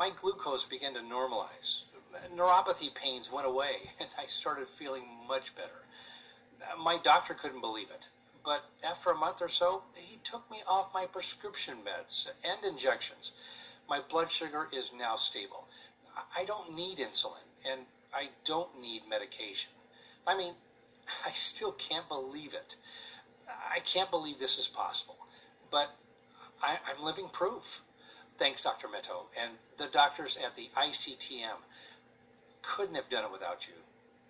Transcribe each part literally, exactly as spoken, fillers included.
My glucose began to normalize. Neuropathy pains went away, and I started feeling much better. My doctor couldn't believe it, but after a month or so, he took me off my prescription meds and injections. My blood sugar is now stable. I don't need insulin, and I don't need medication. I mean, I still can't believe it. I can't believe this is possible, but I, I'm living proof. Thanks, Doctor Meto, and the doctors at the I C T M. Couldn't have done it without you.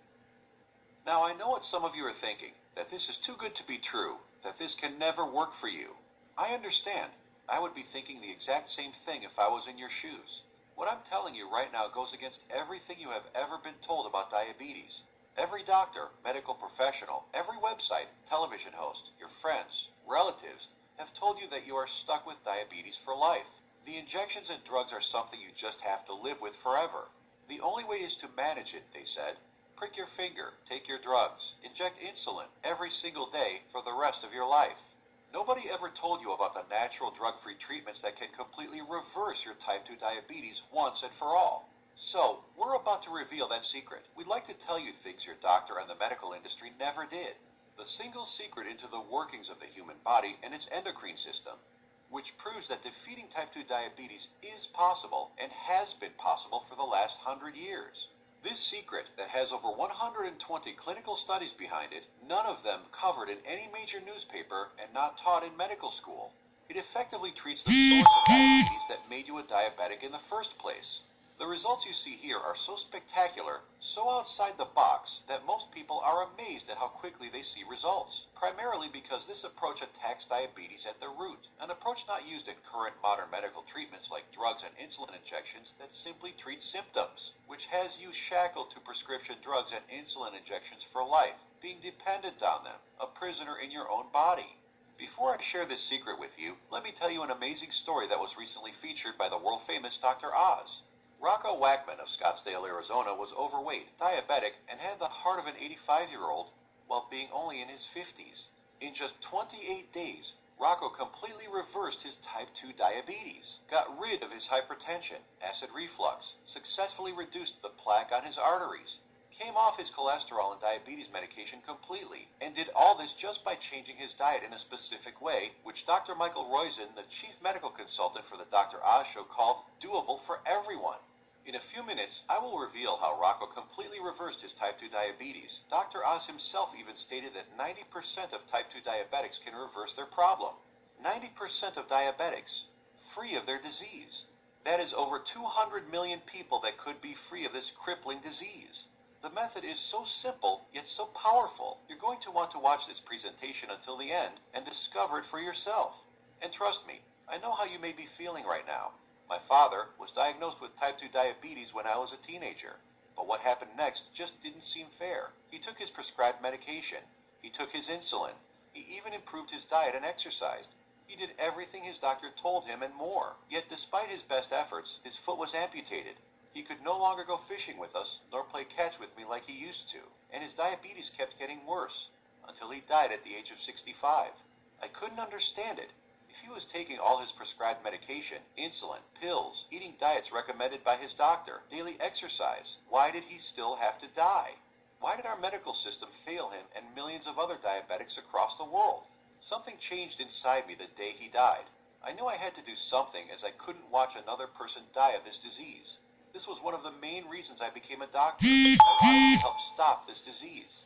Now, I know what some of you are thinking, that this is too good to be true, that this can never work for you. I understand. I would be thinking the exact same thing if I was in your shoes. What I'm telling you right now goes against everything you have ever been told about diabetes. Every doctor, medical professional, every website, television host, your friends, relatives have told you that you are stuck with diabetes for life. The injections and drugs are something you just have to live with forever. The only way is to manage it, they said. Prick your finger, take your drugs, inject insulin every single day for the rest of your life. Nobody ever told you about the natural drug-free treatments that can completely reverse your type two diabetes once and for all. So, we're about to reveal that secret. We'd like to tell you things your doctor and the medical industry never did. The single secret into the workings of the human body and its endocrine system, which proves that defeating type two diabetes is possible and has been possible for the last hundred years. This secret, that has over one hundred twenty clinical studies behind it, none of them covered in any major newspaper and not taught in medical school. It effectively treats the source of diabetes that made you a diabetic in the first place. The results you see here are so spectacular, so outside the box, that most people are amazed at how quickly they see results, primarily because this approach attacks diabetes at the root, an approach not used in current modern medical treatments like drugs and insulin injections that simply treat symptoms, which has you shackled to prescription drugs and insulin injections for life, being dependent on them, a prisoner in your own body. Before I share this secret with you, let me tell you an amazing story that was recently featured by the world-famous Doctor Oz. Rocco Wackman of Scottsdale, Arizona was overweight, diabetic, and had the heart of an eighty-five-year-old while being only in his fifties. In just twenty-eight days, Rocco completely reversed his type two diabetes, got rid of his hypertension, acid reflux, successfully reduced the plaque on his arteries, came off his cholesterol and diabetes medication completely, and did all this just by changing his diet in a specific way, which Doctor Michael Roizen, the chief medical consultant for the Doctor Oz Show, called doable for everyone. In a few minutes, I will reveal how Rocco completely reversed his type two diabetes. Doctor Oz himself even stated that ninety percent of type two diabetics can reverse their problem. ninety percent of diabetics, free of their disease. That is over two hundred million people that could be free of this crippling disease. The method is so simple, yet so powerful. You're going to want to watch this presentation until the end and discover it for yourself. And trust me, I know how you may be feeling right now. My father was diagnosed with type two diabetes when I was a teenager. But what happened next just didn't seem fair. He took his prescribed medication. He took his insulin. He even improved his diet and exercised. He did everything his doctor told him and more. Yet despite his best efforts, his foot was amputated. He could no longer go fishing with us, nor play catch with me like he used to, and his diabetes kept getting worse, until he died at the age of sixty-five. I couldn't understand it. If he was taking all his prescribed medication, insulin, pills, eating diets recommended by his doctor, daily exercise, why did he still have to die? Why did our medical system fail him and millions of other diabetics across the world? Something changed inside me the day he died. I knew I had to do something, as I couldn't watch another person die of this disease. This was one of the main reasons I became a doctor. I wanted to help stop this disease.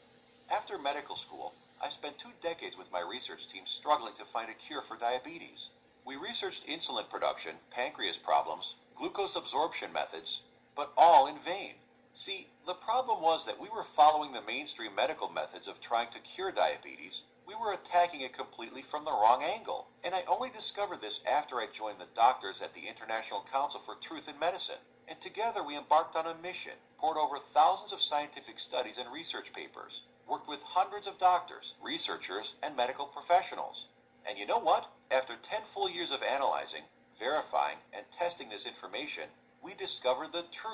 After medical school, I spent two decades with my research team struggling to find a cure for diabetes. We researched insulin production, pancreas problems, glucose absorption methods, but all in vain. See, the problem was that we were following the mainstream medical methods of trying to cure diabetes. We were attacking it completely from the wrong angle, and I only discovered this after I joined the doctors at the International Council for Truth in Medicine. And together we embarked on a mission, poured over thousands of scientific studies and research papers, worked with hundreds of doctors, researchers, and medical professionals. And you know what? After ten full years of analyzing, verifying, and testing this information, we discovered the truth,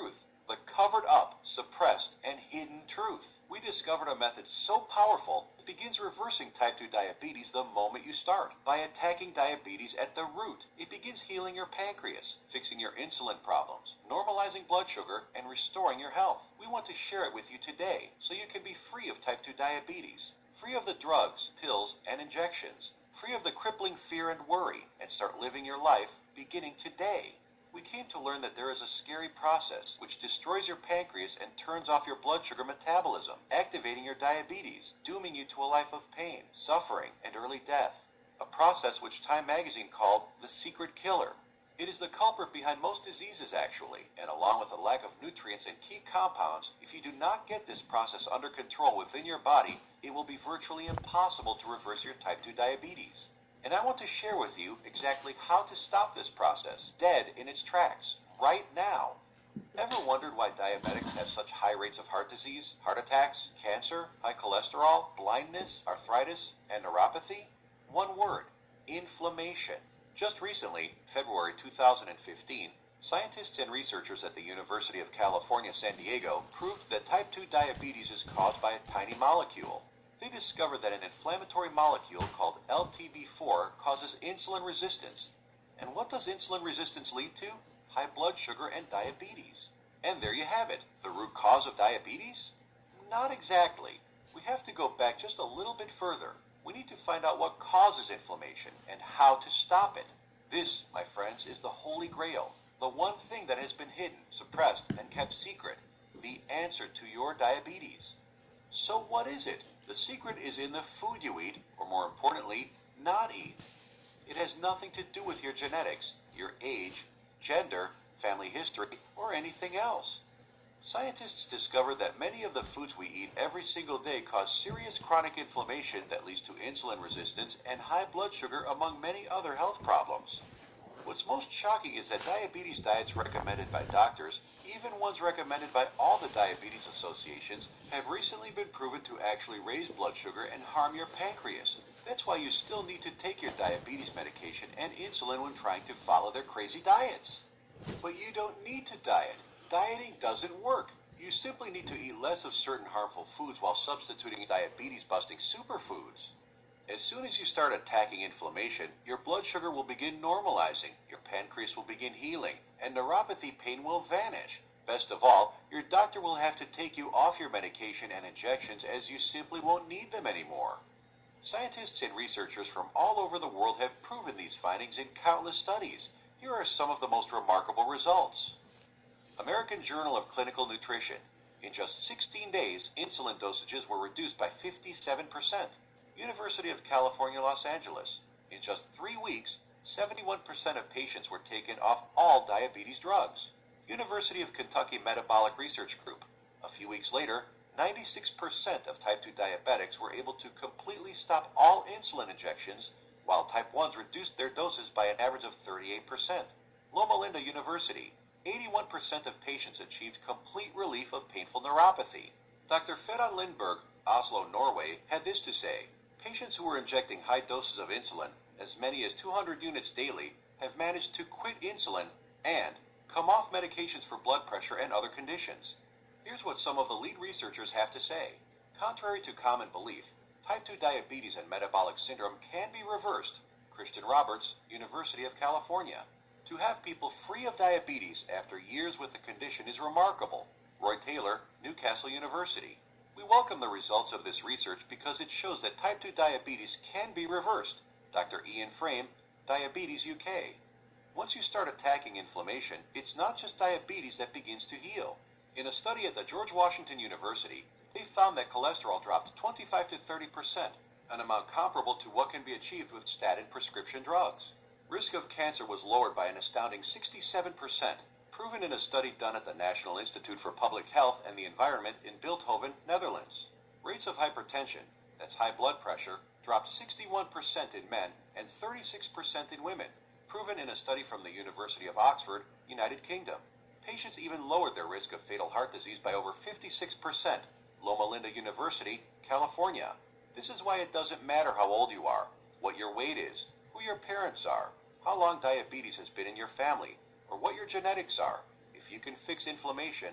but covered up, suppressed, and hidden truth. We discovered a method so powerful it begins reversing type two diabetes the moment you start. By attacking diabetes at the root, it begins healing your pancreas, fixing your insulin problems, normalizing blood sugar, and restoring your health. We want to share it with you today so you can be free of type two diabetes, free of the drugs, pills, and injections, free of the crippling fear and worry, and start living your life beginning today. We came to learn that there is a scary process which destroys your pancreas and turns off your blood sugar metabolism, activating your diabetes, dooming you to a life of pain, suffering, and early death. A process which Time magazine called the secret killer. It is the culprit behind most diseases actually, and along with a lack of nutrients and key compounds, if you do not get this process under control within your body, it will be virtually impossible to reverse your type two diabetes. And I want to share with you exactly how to stop this process, dead in its tracks, right now. Ever wondered why diabetics have such high rates of heart disease, heart attacks, cancer, high cholesterol, blindness, arthritis, and neuropathy? One word: inflammation. Just recently, February two thousand fifteen, scientists and researchers at the University of California, San Diego proved that type two diabetes is caused by a tiny molecule. They discovered that an inflammatory molecule called L T B four causes insulin resistance. And what does insulin resistance lead to? High blood sugar and diabetes. And there you have it. The root cause of diabetes? Not exactly. We have to go back just a little bit further. We need to find out what causes inflammation and how to stop it. This, my friends, is the Holy Grail. The one thing that has been hidden, suppressed, and kept secret. The answer to your diabetes. So what is it? The secret is in the food you eat, or more importantly, not eat. It has nothing to do with your genetics, your age, gender, family history, or anything else. Scientists discovered that many of the foods we eat every single day cause serious chronic inflammation that leads to insulin resistance and high blood sugar, among many other health problems. What's most shocking is that diabetes diets recommended by doctors, even ones recommended by all the diabetes associations, have recently been proven to actually raise blood sugar and harm your pancreas. That's why you still need to take your diabetes medication and insulin when trying to follow their crazy diets. But you don't need to diet. Dieting doesn't work. You simply need to eat less of certain harmful foods while substituting diabetes-busting superfoods. As soon as you start attacking inflammation, your blood sugar will begin normalizing, your pancreas will begin healing, and neuropathy pain will vanish. Best of all, your doctor will have to take you off your medication and injections as you simply won't need them anymore. Scientists and researchers from all over the world have proven these findings in countless studies. Here are some of the most remarkable results. American Journal of Clinical Nutrition. In just sixteen days, insulin dosages were reduced by fifty-seven percent. University of California, Los Angeles. In just three weeks, seventy-one percent of patients were taken off all diabetes drugs. University of Kentucky Metabolic Research Group. A few weeks later, ninety-six percent of type two diabetics were able to completely stop all insulin injections, while type ones reduced their doses by an average of thirty-eight percent. Loma Linda University. eighty-one percent of patients achieved complete relief of painful neuropathy. Doctor Fedon Lindberg, Oslo, Norway, had this to say: patients who were injecting high doses of insulin, as many as two hundred units daily, have managed to quit insulin and come off medications for blood pressure and other conditions. Here's what some of the lead researchers have to say. Contrary to common belief, type two diabetes and metabolic syndrome can be reversed. Christian Roberts, University of California. To have people free of diabetes after years with the condition is remarkable. Roy Taylor, Newcastle University. We welcome the results of this research because it shows that type two diabetes can be reversed. Doctor Ian Frame, Diabetes U K. Once you start attacking inflammation, it's not just diabetes that begins to heal. In a study at the George Washington University, they found that cholesterol dropped twenty-five to thirty percent, an amount comparable to what can be achieved with statin prescription drugs. Risk of cancer was lowered by an astounding sixty-seven percent, proven in a study done at the National Institute for Public Health and the Environment in Bilthoven, Netherlands. Rates of hypertension, that's high blood pressure, dropped sixty-one percent in men and thirty-six percent in women, proven in a study from the University of Oxford, United Kingdom. Patients even lowered their risk of fatal heart disease by over fifty-six percent. Loma Linda University, California. This is why it doesn't matter how old you are, what your weight is, who your parents are, how long diabetes has been in your family, or what your genetics are. If you can fix inflammation,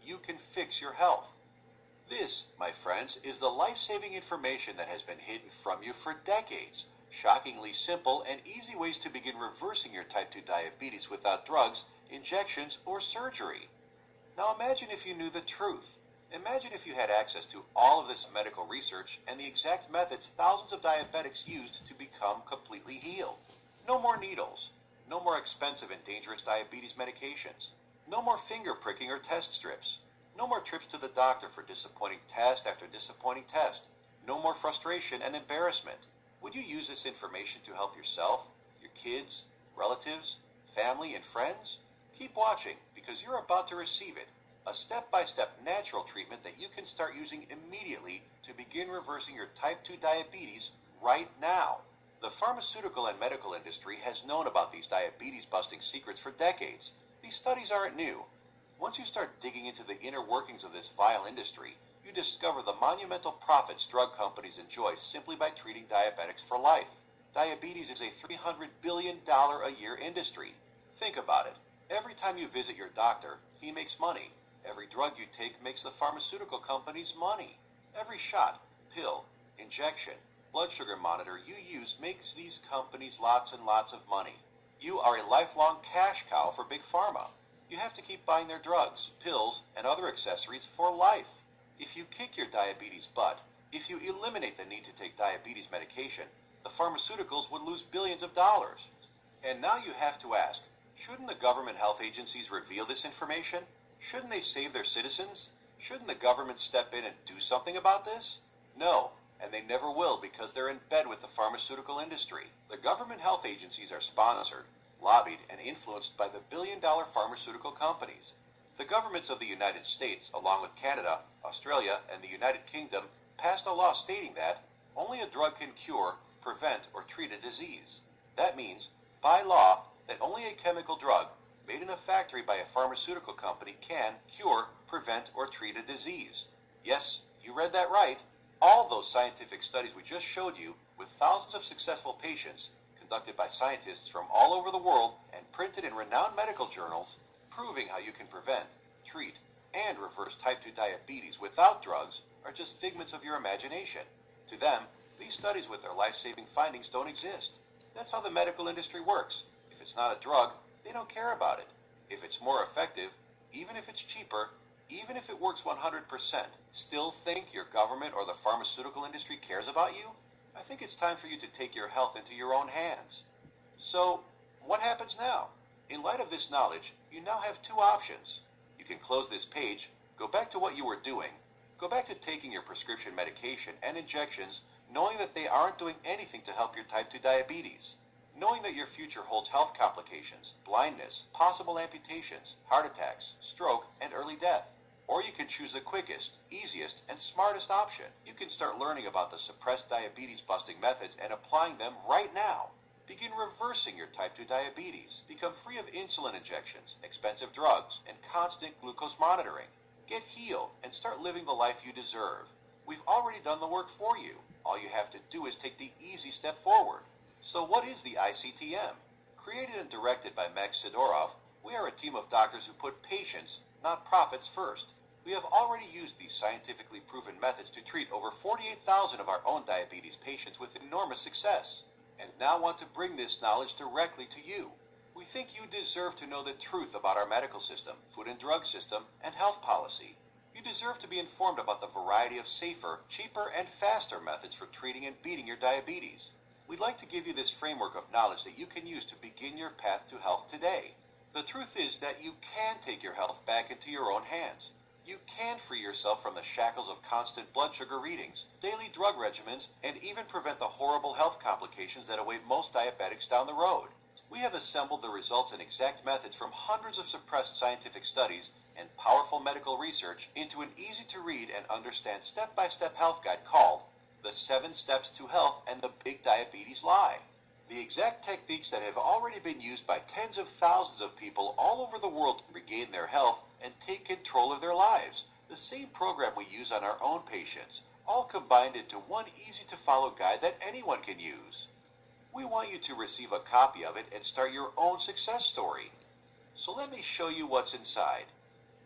you can fix your health. This, my friends, is the life-saving information that has been hidden from you for decades. Shockingly simple and easy ways to begin reversing your type two diabetes without drugs, injections, or surgery. Now imagine if you knew the truth. Imagine if you had access to all of this medical research and the exact methods thousands of diabetics used to become completely healed. No more needles. No more expensive and dangerous diabetes medications. No more finger pricking or test strips. No more trips to the doctor for disappointing test after disappointing test. No more frustration and embarrassment. Would you use this information to help yourself, your kids, relatives, family, and friends? Keep watching because you're about to receive it. A step-by-step natural treatment that you can start using immediately to begin reversing your type two diabetes right now. The pharmaceutical and medical industry has known about these diabetes-busting secrets for decades. These studies aren't new. Once you start digging into the inner workings of this vile industry, you discover the monumental profits drug companies enjoy simply by treating diabetics for life. Diabetes is a three hundred billion dollars a year industry. Think about it. Every time you visit your doctor, he makes money. Every drug you take makes the pharmaceutical companies money. Every shot, pill, injection, blood sugar monitor you use makes these companies lots and lots of money. You are a lifelong cash cow for Big Pharma. You have to keep buying their drugs, pills, and other accessories for life. If you kick your diabetes butt, if you eliminate the need to take diabetes medication, the pharmaceuticals would lose billions of dollars. And now you have to ask, shouldn't the government health agencies reveal this information? Shouldn't they save their citizens? Shouldn't the government step in and do something about this? No, and they never will because they're in bed with the pharmaceutical industry. The government health agencies are sponsored, lobbied, and influenced by the billion-dollar pharmaceutical companies. The governments of the United States, along with Canada, Australia, and the United Kingdom, passed a law stating that only a drug can cure, prevent, or treat a disease. That means, by law, that only a chemical drug made in a factory by a pharmaceutical company can cure, prevent, or treat a disease. Yes, you read that right. All those scientific studies we just showed you, with thousands of successful patients, conducted by scientists from all over the world and printed in renowned medical journals, proving how you can prevent, treat, and reverse type two diabetes without drugs, are just figments of your imagination. To them, these studies with their life-saving findings don't exist. That's how the medical industry works. If it's not a drug, they don't care about it. If it's more effective, even if it's cheaper, even if it works one hundred percent, still think your government or the pharmaceutical industry cares about you? I think it's time for you to take your health into your own hands. So, what happens now? In light of this knowledge, you now have two options. You can close this page, go back to what you were doing, go back to taking your prescription medication and injections, knowing that they aren't doing anything to help your type two diabetes. Knowing that your future holds health complications, blindness, possible amputations, heart attacks, stroke, and early death. Or you can choose the quickest, easiest, and smartest option. You can start learning about the suppressed diabetes-busting methods and applying them right now. Begin reversing your type two diabetes. Become free of insulin injections, expensive drugs, and constant glucose monitoring. Get healed and start living the life you deserve. We've already done the work for you. All you have to do is take the easy step forward. So what is the I C T M? Created and directed by Max Sidorov, we are a team of doctors who put patients, not profits, first. We have already used these scientifically proven methods to treat over forty-eight thousand of our own diabetes patients with enormous success, and now want to bring this knowledge directly to you. We think you deserve to know the truth about our medical system, food and drug system, and health policy. You deserve to be informed about the variety of safer, cheaper, and faster methods for treating and beating your diabetes. We'd like to give you this framework of knowledge that you can use to begin your path to health today. The truth is that you can take your health back into your own hands. You can free yourself from the shackles of constant blood sugar readings, daily drug regimens, and even prevent the horrible health complications that await most diabetics down the road. We have assembled the results and exact methods from hundreds of suppressed scientific studies and powerful medical research into an easy-to-read and understand step-by-step health guide called The Seven Steps to Health and the Big Diabetes Lie. The exact techniques that have already been used by tens of thousands of people all over the world to regain their health and take control of their lives. The same program we use on our own patients, all combined into one easy-to-follow guide that anyone can use. We want you to receive a copy of it and start your own success story. So let me show you what's inside.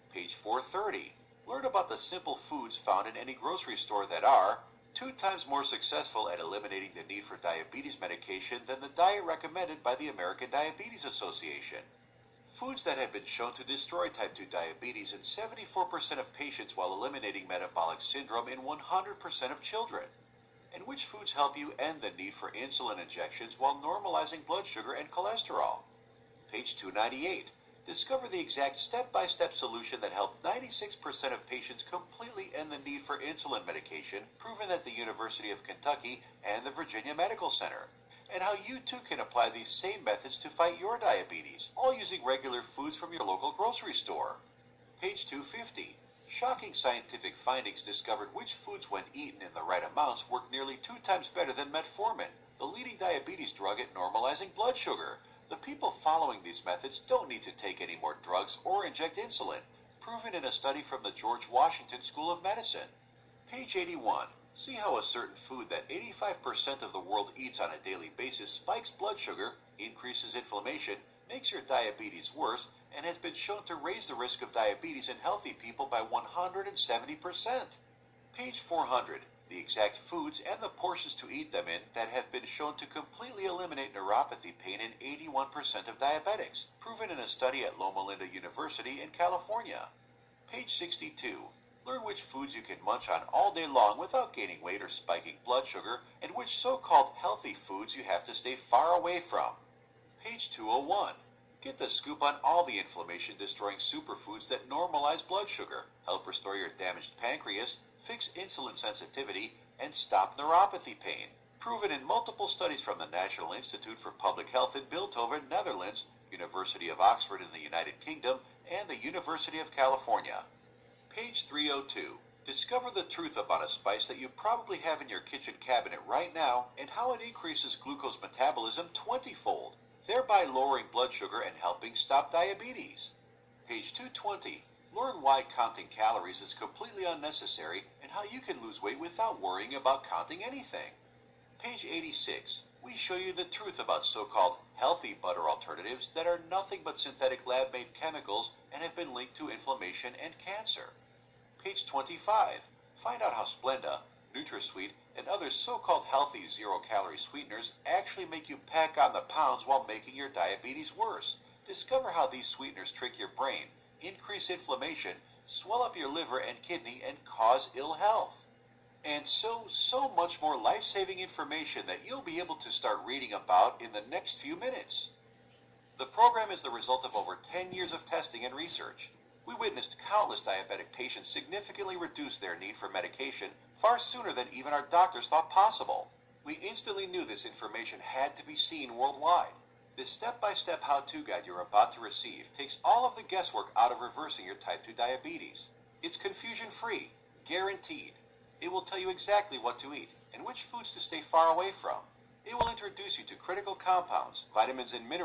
Page four thirty. Learn about the simple foods found in any grocery store that are two times more successful at eliminating the need for diabetes medication than the diet recommended by the American Diabetes Association. Foods that have been shown to destroy type two diabetes in seventy-four percent of patients while eliminating metabolic syndrome in one hundred percent of children. And which foods help you end the need for insulin injections while normalizing blood sugar and cholesterol? Page two ninety-eight. Discover the exact step-by-step solution that helped ninety-six percent of patients completely end the need for insulin medication, proven at the University of Kentucky and the Virginia Medical Center. And how you too can apply these same methods to fight your diabetes, all using regular foods from your local grocery store. Page two fifty. Shocking scientific findings discovered which foods, when eaten in the right amounts, work nearly two times better than metformin, the leading diabetes drug at normalizing blood sugar. The people following these methods don't need to take any more drugs or inject insulin, proven in a study from the George Washington School of Medicine. Page eighty-one. See how a certain food that eighty-five percent of the world eats on a daily basis spikes blood sugar, increases inflammation, makes your diabetes worse, and has been shown to raise the risk of diabetes in healthy people by one hundred seventy percent. Page four hundred. The exact foods and the portions to eat them in that have been shown to completely eliminate neuropathy pain in eighty-one percent of diabetics, proven in a study at Loma Linda University in California. Page sixty-two. Learn which foods you can munch on all day long without gaining weight or spiking blood sugar, and which so-called healthy foods you have to stay far away from. Page two oh one. Get the scoop on all the inflammation-destroying superfoods that normalize blood sugar, help restore your damaged pancreas, fix insulin sensitivity, and stop neuropathy pain. Proven in multiple studies from the National Institute for Public Health in Bilthoven, Netherlands, University of Oxford in the United Kingdom, and the University of California. Page three oh two. Discover the truth about a spice that you probably have in your kitchen cabinet right now and how it increases glucose metabolism twenty-fold, thereby lowering blood sugar and helping stop diabetes. Page two twenty. Learn why counting calories is completely unnecessary and how you can lose weight without worrying about counting anything. Page eighty-six. We show you the truth about so-called healthy butter alternatives that are nothing but synthetic lab-made chemicals and have been linked to inflammation and cancer. Page twenty-five. Find out how Splenda, NutraSweet, and other so-called healthy zero-calorie sweeteners actually make you pack on the pounds while making your diabetes worse. Discover how these sweeteners trick your brain, increase inflammation, swell up your liver and kidney, and cause ill health. And so, so much more life-saving information that you'll be able to start reading about in the next few minutes. The program is the result of over ten years of testing and research. We witnessed countless diabetic patients significantly reduce their need for medication far sooner than even our doctors thought possible. We instantly knew this information had to be seen worldwide. This step-by-step how-to guide you're about to receive takes all of the guesswork out of reversing your type two diabetes. It's confusion-free, guaranteed. It will tell you exactly what to eat and which foods to stay far away from. It will introduce you to critical compounds, vitamins and minerals